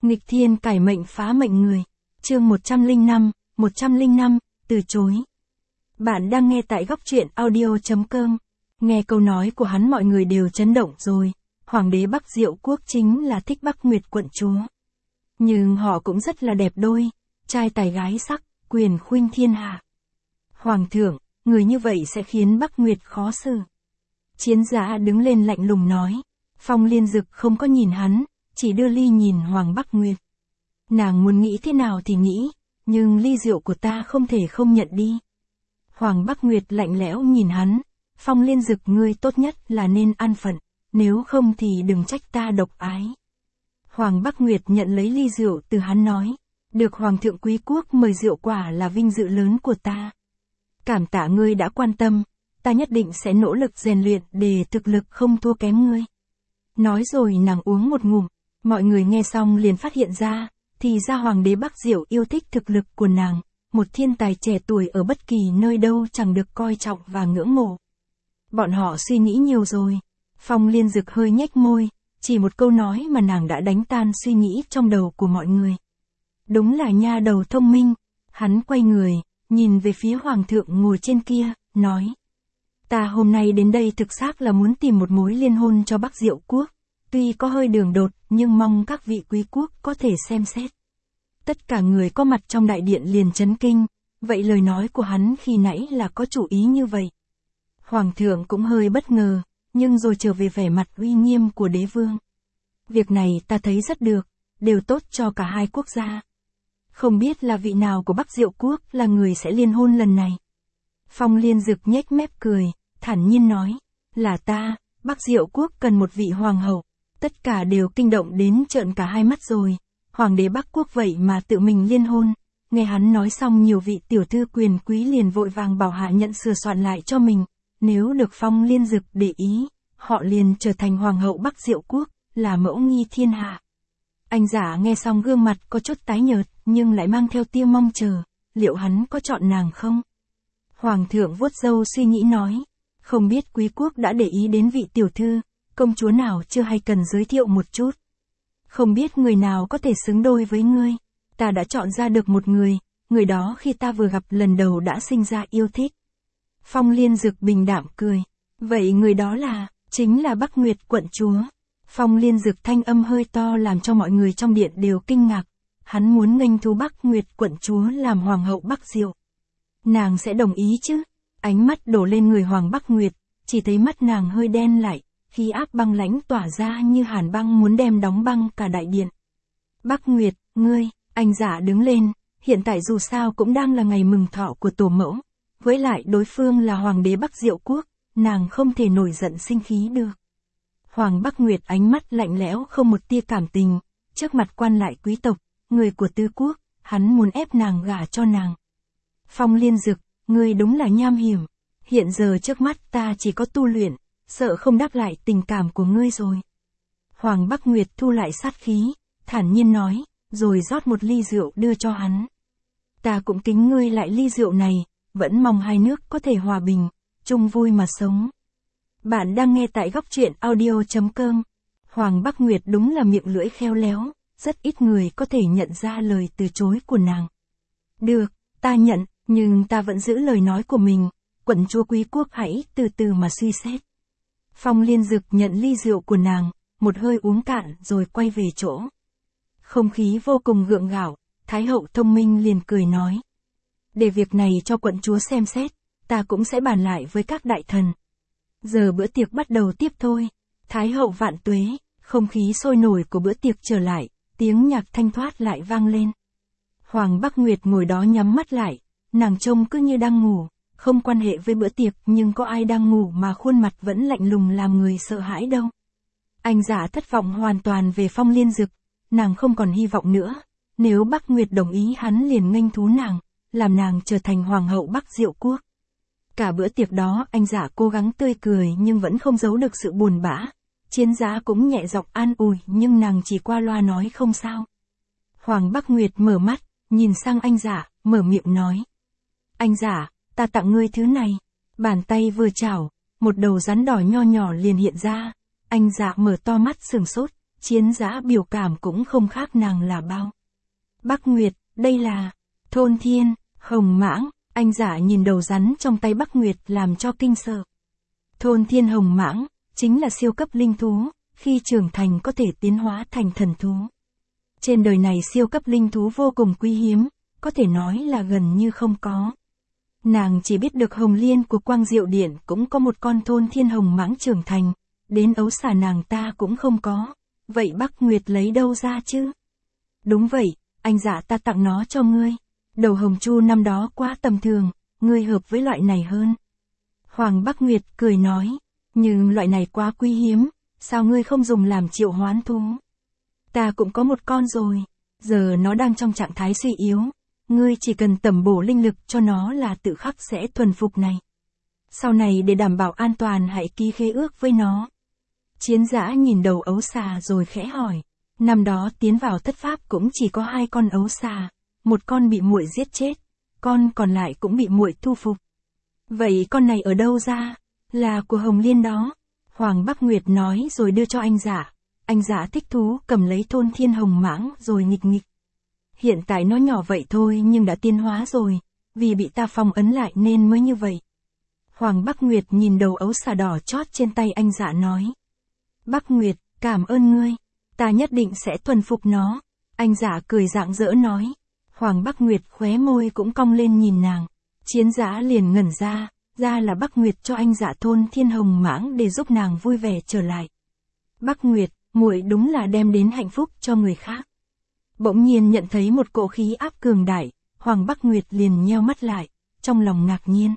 Nghịch thiên cải mệnh phá mệnh người. Chương 105, từ chối. Bạn đang nghe tại góc truyện audio.com. Nghe câu nói của hắn mọi người đều chấn động rồi. Hoàng đế Bắc Diệu Quốc chính là Thích Bắc Nguyệt quận chúa. Nhưng họ cũng rất là đẹp đôi, trai tài gái sắc, quyền khuynh thiên hạ. Hoàng thượng, người như vậy sẽ khiến Bắc Nguyệt khó xử. Chiến Dã đứng lên lạnh lùng nói. Phong Liên Dực không có nhìn hắn, chỉ đưa ly nhìn Hoàng Bắc Nguyệt. Nàng muốn nghĩ thế nào thì nghĩ, nhưng ly rượu của ta không thể không nhận đi. Hoàng Bắc Nguyệt lạnh lẽo nhìn hắn. Phong Liên Dực, ngươi tốt nhất là nên an phận, nếu không thì đừng trách ta độc ái. Hoàng Bắc Nguyệt nhận lấy ly rượu từ hắn nói. Được Hoàng thượng quý quốc mời rượu quả là vinh dự lớn của ta. Cảm tạ ngươi đã quan tâm, ta nhất định sẽ nỗ lực rèn luyện để thực lực không thua kém ngươi. Nói rồi nàng uống một ngụm, mọi người nghe xong liền phát hiện ra, thì ra Hoàng đế Bắc Diệu yêu thích thực lực của nàng, một thiên tài trẻ tuổi ở bất kỳ nơi đâu chẳng được coi trọng và ngưỡng mộ. Bọn họ suy nghĩ nhiều rồi. Phong Liên Dực hơi nhếch môi, chỉ một câu nói mà nàng đã đánh tan suy nghĩ trong đầu của mọi người. Đúng là nha đầu thông minh. Hắn quay người, nhìn về phía Hoàng thượng ngồi trên kia, nói. Ta hôm nay đến đây thực xác là muốn tìm một mối liên hôn cho Bắc Diệu Quốc. Tuy có hơi đường đột, nhưng mong các vị quý quốc có thể xem xét. Tất cả người có mặt trong đại điện liền chấn kinh, vậy lời nói của hắn khi nãy là có chủ ý như vậy. Hoàng thượng cũng hơi bất ngờ, nhưng rồi trở về vẻ mặt uy nghiêm của đế vương. Việc này ta thấy rất được, đều tốt cho cả hai quốc gia. Không biết là vị nào của Bắc Diệu Quốc là người sẽ liên hôn lần này. Phong Liên Dực nhếch mép cười, thản nhiên nói, là ta, Bắc Diệu Quốc cần một vị hoàng hậu. Tất cả đều kinh động đến trợn cả hai mắt rồi. Hoàng đế Bắc Quốc vậy mà tự mình liên hôn. Nghe hắn nói xong, nhiều vị tiểu thư quyền quý liền vội vàng bảo hạ nhận sửa soạn lại cho mình. Nếu được Phong Liên Dực để ý, họ liền trở thành hoàng hậu Bắc Diệu Quốc, là mẫu nghi thiên hạ. Anh giả nghe xong gương mặt có chút tái nhợt, nhưng lại mang theo tia mong chờ, liệu hắn có chọn nàng không? Hoàng thượng vuốt râu suy nghĩ nói, không biết quý quốc đã để ý đến vị tiểu thư, công chúa nào chưa hay cần giới thiệu một chút. Không biết người nào có thể xứng đôi với ngươi, ta đã chọn ra được một người đó khi ta vừa gặp lần đầu đã sinh ra yêu thích. Phong Liên Dực bình đạm cười, vậy người đó chính là Bắc Nguyệt quận chúa. Phong Liên Dực thanh âm hơi to làm cho mọi người trong điện đều kinh ngạc. Hắn muốn nghênh thú Bắc Nguyệt quận chúa làm hoàng hậu Bắc Diệu. Nàng sẽ đồng ý chứ? Ánh mắt đổ lên người Hoàng Bắc Nguyệt, chỉ thấy mắt nàng hơi đen lại, khí áp băng lãnh tỏa ra như hàn băng muốn đem đóng băng cả đại điện. Bắc Nguyệt, ngươi, anh giả đứng lên, hiện tại dù sao cũng đang là ngày mừng thọ của tổ mẫu. Với lại đối phương là Hoàng đế Bắc Diệu Quốc, nàng không thể nổi giận sinh khí được. Hoàng Bắc Nguyệt ánh mắt lạnh lẽo không một tia cảm tình, trước mặt quan lại quý tộc, người của tư quốc, hắn muốn ép nàng gả cho nàng. Phong Liên Dực, ngươi đúng là nham hiểm, hiện giờ trước mắt ta chỉ có tu luyện, sợ không đáp lại tình cảm của ngươi rồi. Hoàng Bắc Nguyệt thu lại sát khí, thản nhiên nói, rồi rót một ly rượu đưa cho hắn. Ta cũng kính ngươi lại ly rượu này, vẫn mong hai nước có thể hòa bình, chung vui mà sống. Bạn đang nghe tại góc truyện audio.com. Hoàng Bắc Nguyệt đúng là miệng lưỡi khéo léo, rất ít người có thể nhận ra lời từ chối của nàng. Được, ta nhận, nhưng ta vẫn giữ lời nói của mình, quận chúa quý quốc hãy từ từ mà suy xét. Phong Liên Dực nhận ly rượu của nàng, một hơi uống cạn rồi quay về chỗ. Không khí vô cùng gượng gạo, Thái hậu thông minh liền cười nói. Để việc này cho quận chúa xem xét, ta cũng sẽ bàn lại với các đại thần. Giờ bữa tiệc bắt đầu tiếp thôi. Thái hậu vạn tuế, không khí sôi nổi của bữa tiệc trở lại, tiếng nhạc thanh thoát lại vang lên. Hoàng Bắc Nguyệt ngồi đó nhắm mắt lại, nàng trông cứ như đang ngủ, không quan hệ với bữa tiệc, nhưng có ai đang ngủ mà khuôn mặt vẫn lạnh lùng làm người sợ hãi đâu. Anh giả thất vọng hoàn toàn về Phong Liên Dực, nàng không còn hy vọng nữa, nếu Bắc Nguyệt đồng ý hắn liền nghênh thú nàng, làm nàng trở thành hoàng hậu Bắc Diệu Quốc. Cả bữa tiệc đó anh giả cố gắng tươi cười nhưng vẫn không giấu được sự buồn bã. Chiến Dã cũng nhẹ giọng an ủi nhưng nàng chỉ qua loa nói không sao. Hoàng Bắc Nguyệt mở mắt, nhìn sang anh giả, mở miệng nói. Anh giả, ta tặng ngươi thứ này. Bàn tay vừa chảo, một đầu rắn đỏ nho nhỏ liền hiện ra. Anh giả mở to mắt sửng sốt, Chiến Dã biểu cảm cũng không khác nàng là bao. Bắc Nguyệt, đây là Thôn Thiên Hồng Mãng. Anh Dạ nhìn đầu rắn trong tay Bắc Nguyệt làm cho kinh sợ. Thôn Thiên Hồng Mãng chính là siêu cấp linh thú, khi trưởng thành có thể tiến hóa thành thần thú. Trên đời này siêu cấp linh thú vô cùng quý hiếm, có thể nói là gần như không có. Nàng chỉ biết được Hồng Liên của Quang Diệu Điện cũng có một con Thôn Thiên Hồng Mãng trưởng thành, đến ấu xà nàng ta cũng không có. Vậy Bắc Nguyệt lấy đâu ra chứ? Đúng vậy, anh Dạ ta tặng nó cho ngươi. Đầu hồng chu năm đó quá tầm thường, ngươi hợp với loại này hơn. Hoàng Bắc Nguyệt cười nói, nhưng loại này quá quý hiếm, sao ngươi không dùng làm triệu hoán thú? Ta cũng có một con rồi, giờ nó đang trong trạng thái suy yếu, ngươi chỉ cần tẩm bổ linh lực cho nó là tự khắc sẽ thuần phục này. Sau này để đảm bảo an toàn hãy ký khế ước với nó. Chiến Dã nhìn đầu ấu xà rồi khẽ hỏi, năm đó tiến vào thất pháp cũng chỉ có 2 con ấu xà, một con bị muội giết chết, con còn lại cũng bị muội thu phục. Vậy con này ở đâu ra? Là của Hồng Liên đó. Hoàng Bắc Nguyệt nói rồi đưa cho anh Dạ. Anh Dạ thích thú cầm lấy Thôn Thiên Hồng Mãng rồi nghịch nghịch. Hiện tại nó nhỏ vậy thôi nhưng đã tiến hóa rồi, vì bị ta phong ấn lại nên mới như vậy. Hoàng Bắc Nguyệt nhìn đầu ấu xà đỏ chót trên tay anh Dạ nói. Bắc Nguyệt, cảm ơn ngươi, ta nhất định sẽ thuần phục nó. Anh Dạ cười rạng rỡ nói. Hoàng Bắc Nguyệt khóe môi cũng cong lên nhìn nàng. Chiến Dã liền ngẩn ra là Bắc Nguyệt cho anh Dạ Thôn Thiên Hồng Mãng để giúp nàng vui vẻ trở lại. Bắc Nguyệt, muội đúng là đem đến hạnh phúc cho người khác. Bỗng nhiên nhận thấy một cỗ khí áp cường đại, Hoàng Bắc Nguyệt liền nheo mắt lại, trong lòng ngạc nhiên.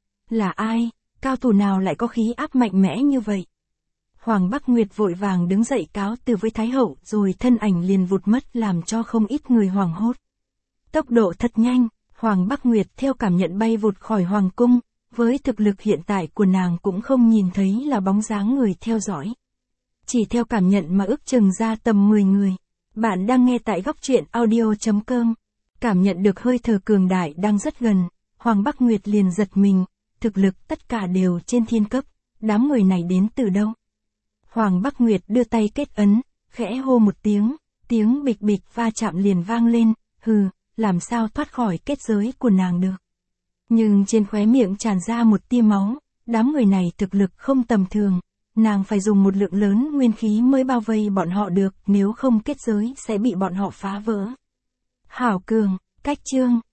Là ai, cao thủ nào lại có khí áp mạnh mẽ như vậy? Hoàng Bắc Nguyệt vội vàng đứng dậy cáo từ với Thái Hậu rồi thân ảnh liền vụt mất làm cho không ít người hoảng hốt. Tốc độ thật nhanh, Hoàng Bắc Nguyệt theo cảm nhận bay vụt khỏi Hoàng Cung, với thực lực hiện tại của nàng cũng không nhìn thấy là bóng dáng người theo dõi. Chỉ theo cảm nhận mà ước chừng ra tầm 10 người. Bạn đang nghe tại góc truyện audio.com. Cảm nhận được hơi thở cường đại đang rất gần, Hoàng Bắc Nguyệt liền giật mình, thực lực tất cả đều trên thiên cấp, đám người này đến từ đâu? Hoàng Bắc Nguyệt đưa tay kết ấn, khẽ hô một tiếng bịch bịch va chạm liền vang lên, hừ, làm sao thoát khỏi kết giới của nàng được. Nhưng trên khóe miệng tràn ra một tia máu, đám người này thực lực không tầm thường, nàng phải dùng một lượng lớn nguyên khí mới bao vây bọn họ được, nếu không kết giới sẽ bị bọn họ phá vỡ. Hảo cường, cách chương.